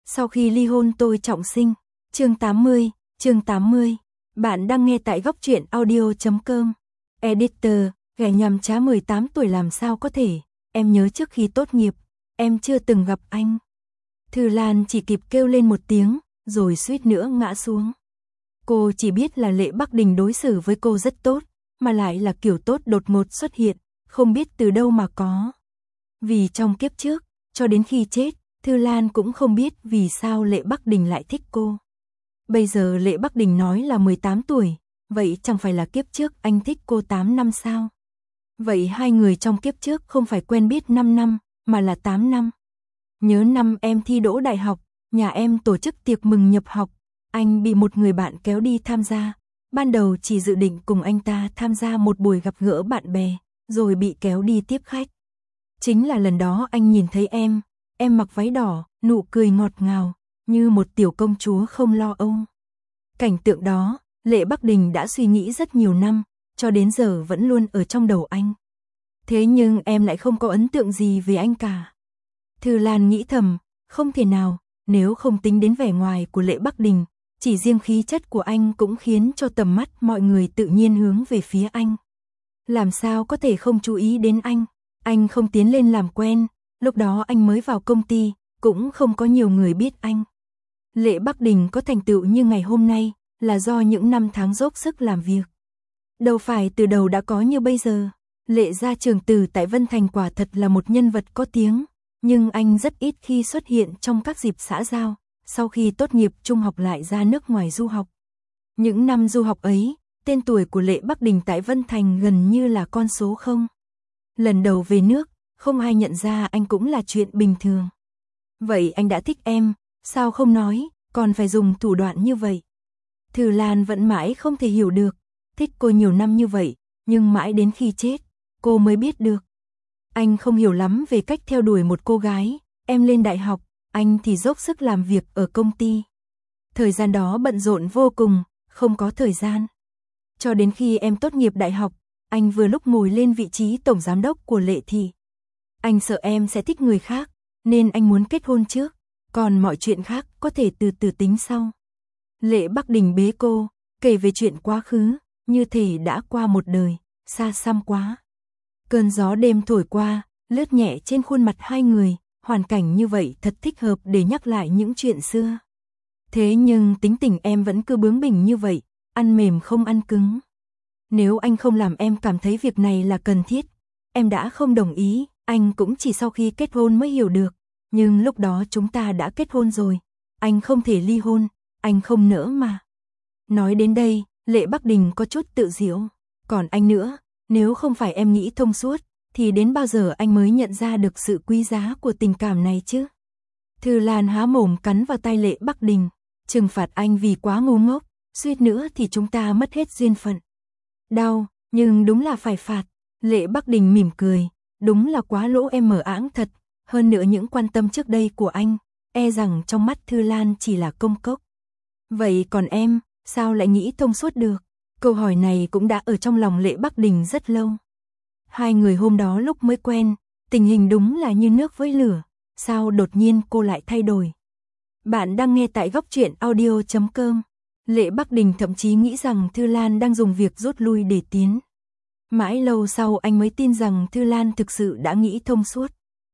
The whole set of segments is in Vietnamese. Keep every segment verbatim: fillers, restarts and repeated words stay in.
Sau khi ly hôn tôi trọng sinh. Chương tám mươi, chương tám mươi. Bạn đang nghe tại góc truyện audio chấm com. Editor, ghẻ nhằm trá mười tám tuổi làm sao có thể, em nhớ trước khi tốt nghiệp, em chưa từng gặp anh. Thư Lan chỉ kịp kêu lên một tiếng, rồi suýt nữa ngã xuống. Cô chỉ biết là Lệ Bắc Đình đối xử với cô rất tốt, mà lại là kiểu tốt đột ngột xuất hiện, không biết từ đâu mà có. Vì trong kiếp trước, cho đến khi chết, Thư Lan cũng không biết vì sao Lệ Bắc Đình lại thích cô. Bây giờ Lệ Bắc Đình nói là mười tám tuổi, vậy chẳng phải là kiếp trước anh thích cô tám năm sao? Vậy hai người trong kiếp trước không phải quen biết năm năm, mà là tám năm. Nhớ năm em thi đỗ đại học, nhà em tổ chức tiệc mừng nhập học, anh bị một người bạn kéo đi tham gia. Ban đầu chỉ dự định cùng anh ta tham gia một buổi gặp gỡ bạn bè, rồi bị kéo đi tiếp khách. Chính là lần đó anh nhìn thấy em, em mặc váy đỏ, nụ cười ngọt ngào, như một tiểu công chúa không lo âu. Cảnh tượng đó, Lệ Bắc Đình đã suy nghĩ rất nhiều năm, cho đến giờ vẫn luôn ở trong đầu anh. Thế nhưng em lại không có ấn tượng gì về anh cả. Thư Lan nghĩ thầm, không thể nào, nếu không tính đến vẻ ngoài của Lệ Bắc Đình, chỉ riêng khí chất của anh cũng khiến cho tầm mắt mọi người tự nhiên hướng về phía anh. Làm sao có thể không chú ý đến anh, anh không tiến lên làm quen, lúc đó anh mới vào công ty, cũng không có nhiều người biết anh. Lệ Bắc Đình có thành tựu như ngày hôm nay, là do những năm tháng dốc sức làm việc. Đâu phải từ đầu đã có như bây giờ. Lệ gia trưởng tử tại Vân Thành quả thật là một nhân vật có tiếng, nhưng anh rất ít khi xuất hiện trong các dịp xã giao, sau khi tốt nghiệp trung học lại ra nước ngoài du học. Những năm du học ấy, tên tuổi của Lệ Bắc Đình tại Vân Thành gần như là con số không. Lần đầu về nước, không ai nhận ra anh cũng là chuyện bình thường. Vậy anh đã thích em, sao không nói, còn phải dùng thủ đoạn như vậy? Thư Lan vẫn mãi không thể hiểu được, thích cô nhiều năm như vậy, nhưng mãi đến khi chết, cô mới biết được. Anh không hiểu lắm về cách theo đuổi một cô gái, em lên đại học, anh thì dốc sức làm việc ở công ty. Thời gian đó bận rộn vô cùng, không có thời gian. Cho đến khi em tốt nghiệp đại học, anh vừa lúc ngồi lên vị trí tổng giám đốc của Lệ Thị. Anh sợ em sẽ thích người khác, nên anh muốn kết hôn trước, còn mọi chuyện khác có thể từ từ tính sau. Lệ Bắc Đình bế cô, kể về chuyện quá khứ, như thể đã qua một đời, xa xăm quá. Cơn gió đêm thổi qua, lướt nhẹ trên khuôn mặt hai người, hoàn cảnh như vậy thật thích hợp để nhắc lại những chuyện xưa. Thế nhưng tính tình em vẫn cứ bướng bỉnh như vậy, ăn mềm không ăn cứng. Nếu anh không làm em cảm thấy việc này là cần thiết, em đã không đồng ý, anh cũng chỉ sau khi kết hôn mới hiểu được. Nhưng lúc đó chúng ta đã kết hôn rồi, anh không thể ly hôn, anh không nỡ mà. Nói đến đây, Lệ Bắc Đình có chút tự giễu. Còn anh nữa, nếu không phải em nghĩ thông suốt, thì đến bao giờ anh mới nhận ra được sự quý giá của tình cảm này chứ? Thư Lan há mồm cắn vào tay Lệ Bắc Đình, trừng phạt anh vì quá ngu ngốc, suýt nữa thì chúng ta mất hết duyên phận. Đau, nhưng đúng là phải phạt. Lệ Bắc Đình mỉm cười, đúng là quá lỗ em mở áng thật, hơn nữa những quan tâm trước đây của anh, e rằng trong mắt Thư Lan chỉ là công cốc. Vậy còn em, sao lại nghĩ thông suốt được? Câu hỏi này cũng đã ở trong lòng Lệ Bắc Đình rất lâu. Hai người hôm đó lúc mới quen, tình hình đúng là như nước với lửa, sao đột nhiên cô lại thay đổi? Bạn đang nghe tại góc truyện audio chấm com. Lệ Bắc Đình thậm chí nghĩ rằng Thư Lan đang dùng việc rút lui để tiến. Mãi lâu sau anh mới tin rằng Thư Lan thực sự đã nghĩ thông suốt.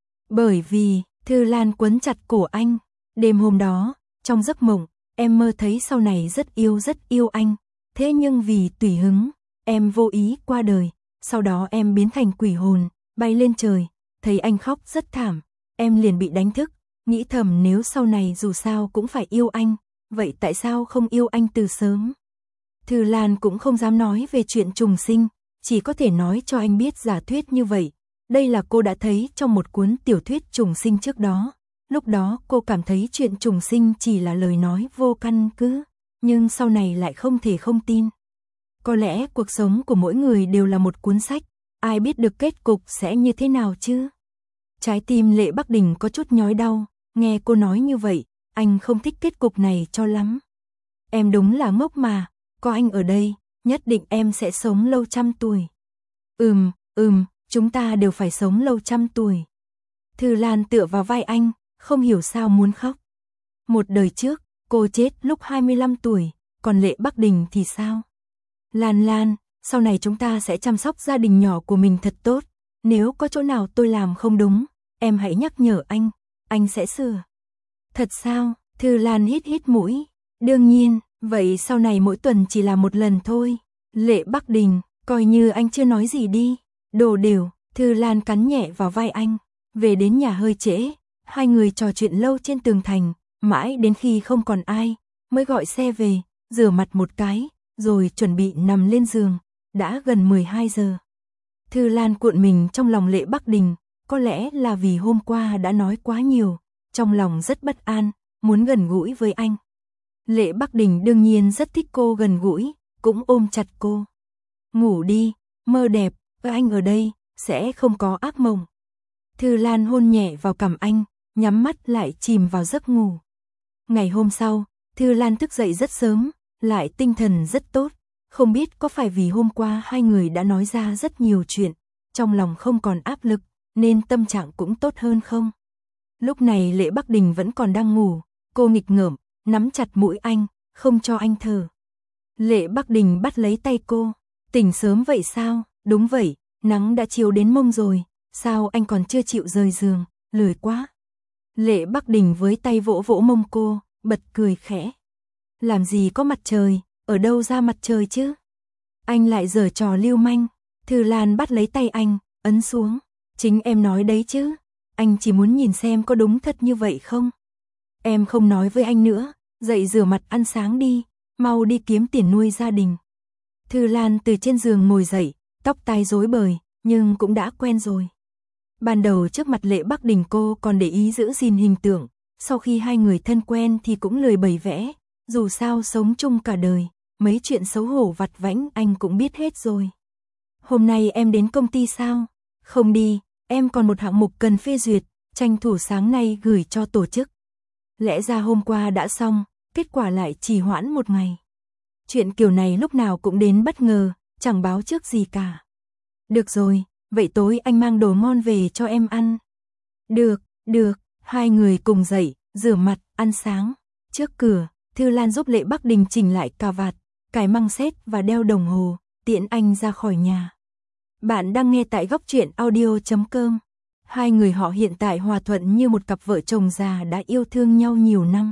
Bởi vì, Thư Lan quấn chặt cổ anh. Đêm hôm đó, trong giấc mộng, em mơ thấy sau này rất yêu rất yêu anh. Thế nhưng vì tùy hứng, em vô ý qua đời. Sau đó em biến thành quỷ hồn, bay lên trời. Thấy anh khóc rất thảm, em liền bị đánh thức. Nghĩ thầm nếu sau này dù sao cũng phải yêu anh, vậy tại sao không yêu anh từ sớm? Thư Lan cũng không dám nói về chuyện trùng sinh, chỉ có thể nói cho anh biết giả thuyết như vậy. Đây là cô đã thấy trong một cuốn tiểu thuyết trùng sinh trước đó. Lúc đó cô cảm thấy chuyện trùng sinh chỉ là lời nói vô căn cứ, nhưng sau này lại không thể không tin. Có lẽ cuộc sống của mỗi người đều là một cuốn sách, ai biết được kết cục sẽ như thế nào chứ? Trái tim Lệ Bắc Đình có chút nhói đau, nghe cô nói như vậy, anh không thích kết cục này cho lắm. Em đúng là ngốc mà, có anh ở đây, nhất định em sẽ sống lâu trăm tuổi. Ừm, ừm, chúng ta đều phải sống lâu trăm tuổi. Thư Lan tựa vào vai anh, không hiểu sao muốn khóc. Một đời trước, cô chết lúc hai mươi lăm tuổi, còn Lệ Bắc Đình thì sao? Lan Lan, sau này chúng ta sẽ chăm sóc gia đình nhỏ của mình thật tốt. Nếu có chỗ nào tôi làm không đúng, em hãy nhắc nhở anh, anh sẽ sửa. Thật sao? Thư Lan hít hít mũi. Đương nhiên, vậy sau này mỗi tuần chỉ là một lần thôi. Lệ Bắc Đình, coi như anh chưa nói gì đi. Đồ đều, Thư Lan cắn nhẹ vào vai anh. Về đến nhà hơi trễ, hai người trò chuyện lâu trên tường thành, mãi đến khi không còn ai, mới gọi xe về, rửa mặt một cái, rồi chuẩn bị nằm lên giường. Đã gần mười hai giờ. Thư Lan cuộn mình trong lòng Lệ Bắc Đình, có lẽ là vì hôm qua đã nói quá nhiều, trong lòng rất bất an, muốn gần gũi với anh. Lệ Bắc Đình đương nhiên rất thích cô gần gũi, cũng ôm chặt cô. Ngủ đi, mơ đẹp, với anh ở đây, sẽ không có ác mộng. Thư Lan hôn nhẹ vào cằm anh, nhắm mắt lại chìm vào giấc ngủ. Ngày hôm sau, Thư Lan thức dậy rất sớm, lại tinh thần rất tốt. Không biết có phải vì hôm qua hai người đã nói ra rất nhiều chuyện, trong lòng không còn áp lực, nên tâm trạng cũng tốt hơn không? Lúc này Lệ Bắc Đình vẫn còn đang ngủ, cô nghịch ngợm, nắm chặt mũi anh, không cho anh thở. Lệ Bắc Đình bắt lấy tay cô, tỉnh sớm vậy sao? Đúng vậy, nắng đã chiếu đến mông rồi, sao anh còn chưa chịu rời giường, lười quá. Lệ Bắc Đình với tay vỗ vỗ mông cô, bật cười khẽ. Làm gì có mặt trời, ở đâu ra mặt trời chứ? Anh lại giở trò lưu manh. Thư Lan bắt lấy tay anh, ấn xuống. Chính em nói đấy chứ, anh chỉ muốn nhìn xem có đúng thật như vậy không? Em không nói với anh nữa, dậy rửa mặt ăn sáng đi, mau đi kiếm tiền nuôi gia đình. Thư Lan từ trên giường ngồi dậy, tóc tai rối bời, nhưng cũng đã quen rồi. Ban đầu trước mặt Lệ Bắc Đình cô còn để ý giữ gìn hình tượng, sau khi hai người thân quen thì cũng lười bày vẽ, dù sao sống chung cả đời, mấy chuyện xấu hổ vặt vãnh anh cũng biết hết rồi. Hôm nay em đến công ty sao? Không đi, em còn một hạng mục cần phê duyệt, tranh thủ sáng nay gửi cho tổ chức. Lẽ ra hôm qua đã xong, kết quả lại trì hoãn một ngày. Chuyện kiểu này lúc nào cũng đến bất ngờ, chẳng báo trước gì cả. Được rồi, vậy tối anh mang đồ ngon về cho em ăn. Được, được, hai người cùng dậy, rửa mặt, ăn sáng. Trước cửa, Thư Lan giúp Lệ Bắc Đình chỉnh lại cà vạt, cài măng xét và đeo đồng hồ, tiễn anh ra khỏi nhà. Bạn đang nghe tại góc truyện audio chấm com. Hai người họ hiện tại hòa thuận như một cặp vợ chồng già đã yêu thương nhau nhiều năm.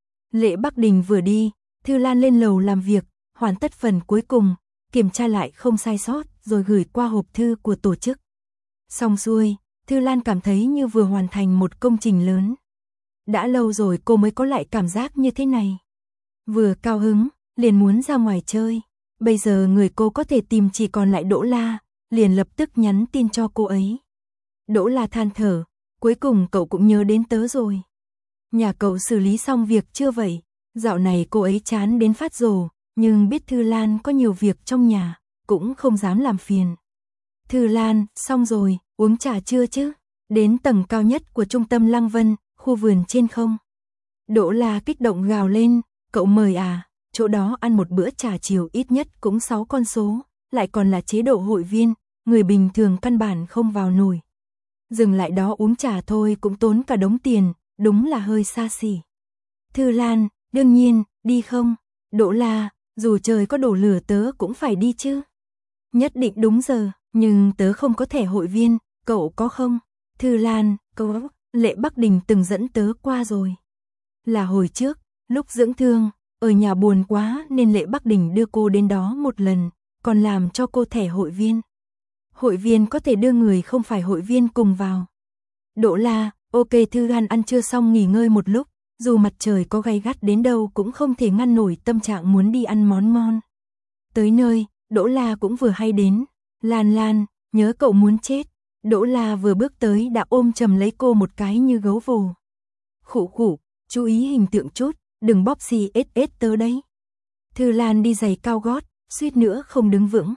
Lệ Bắc Đình vừa đi, Thư Lan lên lầu làm việc, hoàn tất phần cuối cùng, kiểm tra lại không sai sót, rồi gửi qua hộp thư của tổ chức. Xong xuôi, Thư Lan cảm thấy như vừa hoàn thành một công trình lớn. Đã lâu rồi cô mới có lại cảm giác như thế này. Vừa cao hứng, liền muốn ra ngoài chơi. Bây giờ người cô có thể tìm chỉ còn lại Đỗ La, liền lập tức nhắn tin cho cô ấy. Đỗ La than thở, cuối cùng cậu cũng nhớ đến tớ rồi. Nhà cậu xử lý xong việc chưa vậy? Dạo này cô ấy chán đến phát rồ, nhưng biết Thư Lan có nhiều việc trong nhà, cũng không dám làm phiền. Thư Lan, xong rồi, uống trà chưa chứ? Đến tầng cao nhất của trung tâm Lăng Vân, khu vườn trên không? Đỗ La kích động gào lên, cậu mời à, chỗ đó ăn một bữa trà chiều ít nhất cũng sáu con số, lại còn là chế độ hội viên, người bình thường căn bản không vào nổi. Dừng lại đó uống trà thôi cũng tốn cả đống tiền, đúng là hơi xa xỉ. Thư Lan, đương nhiên, đi không? Đỗ La, dù trời có đổ lửa tớ cũng phải đi chứ. Nhất định đúng giờ, nhưng tớ không có thẻ hội viên, cậu có không? Thư Lan, cậu, Lệ Bắc Đình từng dẫn tớ qua rồi. Là hồi trước, lúc dưỡng thương, ở nhà buồn quá nên Lệ Bắc Đình đưa cô đến đó một lần, còn làm cho cô thẻ hội viên. Hội viên có thể đưa người không phải hội viên cùng vào. Đỗ La, ok. Thư Lan ăn trưa xong nghỉ ngơi một lúc, dù mặt trời có gay gắt đến đâu cũng không thể ngăn nổi tâm trạng muốn đi ăn món ngon. Tới nơi, Đỗ La cũng vừa hay đến. Lan Lan, nhớ cậu muốn chết. Đỗ La vừa bước tới đã ôm chầm lấy cô một cái như gấu vồ. Khụ khụ, chú ý hình tượng chút, đừng bóp xì ết ết tớ đấy. Thư Lan đi giày cao gót, suýt nữa không đứng vững.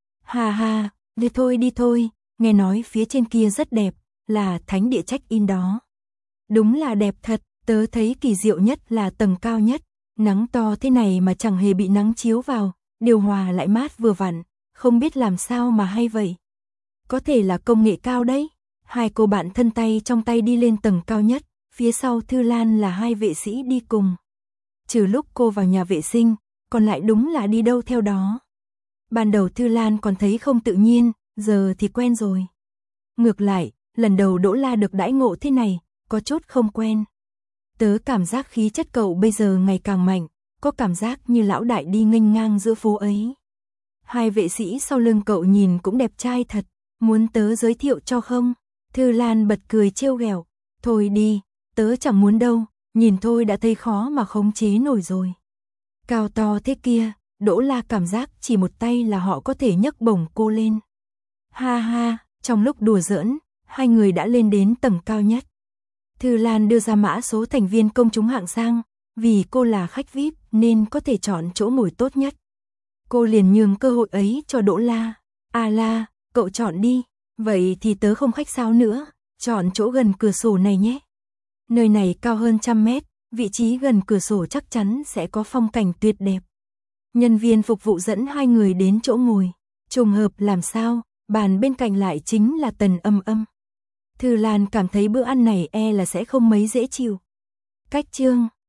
Hà hà, đi thôi đi thôi, nghe nói phía trên kia rất đẹp, là thánh địa check-in đó. Đúng là đẹp thật, tớ thấy kỳ diệu nhất là tầng cao nhất, nắng to thế này mà chẳng hề bị nắng chiếu vào, điều hòa lại mát vừa vặn, không biết làm sao mà hay vậy. Có thể là công nghệ cao đấy. Hai cô bạn thân tay trong tay đi lên tầng cao nhất, phía sau Thư Lan là hai vệ sĩ đi cùng. Trừ lúc cô vào nhà vệ sinh, còn lại đúng là đi đâu theo đó. Ban đầu Thư Lan còn thấy không tự nhiên, giờ thì quen rồi. Ngược lại, lần đầu Đỗ La được đãi ngộ thế này, có chút không quen. Tớ cảm giác khí chất cậu bây giờ ngày càng mạnh, có cảm giác như lão đại đi nghênh ngang giữa phố ấy. Hai vệ sĩ sau lưng cậu nhìn cũng đẹp trai thật, muốn tớ giới thiệu cho không? Thư Lan bật cười trêu ghẹo, thôi đi, tớ chẳng muốn đâu, nhìn thôi đã thấy khó mà khống chế nổi rồi. Cao to thế kia, Đỗ La cảm giác chỉ một tay là họ có thể nhấc bổng cô lên. Ha ha, trong lúc đùa giỡn, hai người đã lên đến tầng cao nhất. Thư Lan đưa ra mã số thành viên công chúng hạng sang, vì cô là khách vi ai pi nên có thể chọn chỗ ngồi tốt nhất. Cô liền nhường cơ hội ấy cho Đỗ La. À La, cậu chọn đi, vậy thì tớ không khách sáo nữa, chọn chỗ gần cửa sổ này nhé. Nơi này cao hơn trăm mét, vị trí gần cửa sổ chắc chắn sẽ có phong cảnh tuyệt đẹp. Nhân viên phục vụ dẫn hai người đến chỗ ngồi. Trùng hợp làm sao, bàn bên cạnh lại chính là Tần Âm Âm. Thư Lan cảm thấy bữa ăn này e là sẽ không mấy dễ chịu. Cách chương